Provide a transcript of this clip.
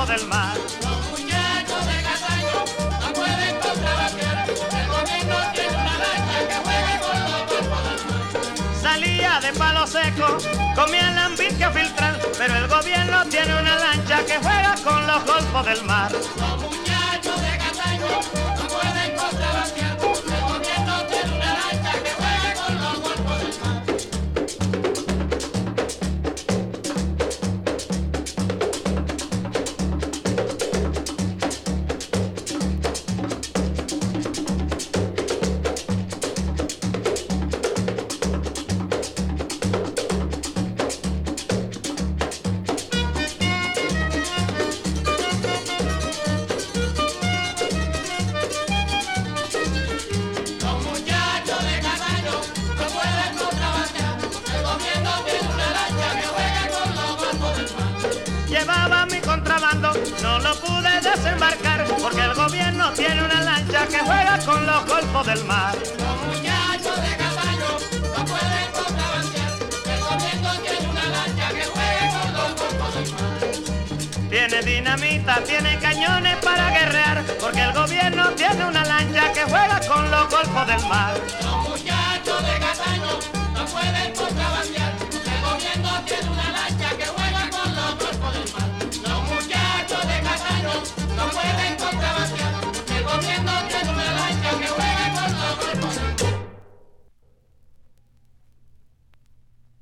golfos del mar. Los muchachos de Cataño no pueden contrabandear. El gobierno tiene una lancha que juega con los golfos del mar. Salía de Palo Seco, comía lambisca filtrar, pero el gobierno tiene una lancha que juega con los golfos del mar. Los muchachos de Cataño no pueden contrabandear. El gobierno tiene una lancha que juega con los golfos del mar. Llevaba mi contrabando, no lo pude desembarcar, porque el gobierno tiene una lancha que juega con los golfos del mar. Los muchachos de Cataño no pueden contrabandear. El gobierno tiene una lancha que juega con los golfos del mar. Tiene dinamita, tiene cañones para guerrear, porque el gobierno tiene una lancha que juega con los golfos del mar. Los muchachos de Cataño no pueden contrabandear. El gobierno tiene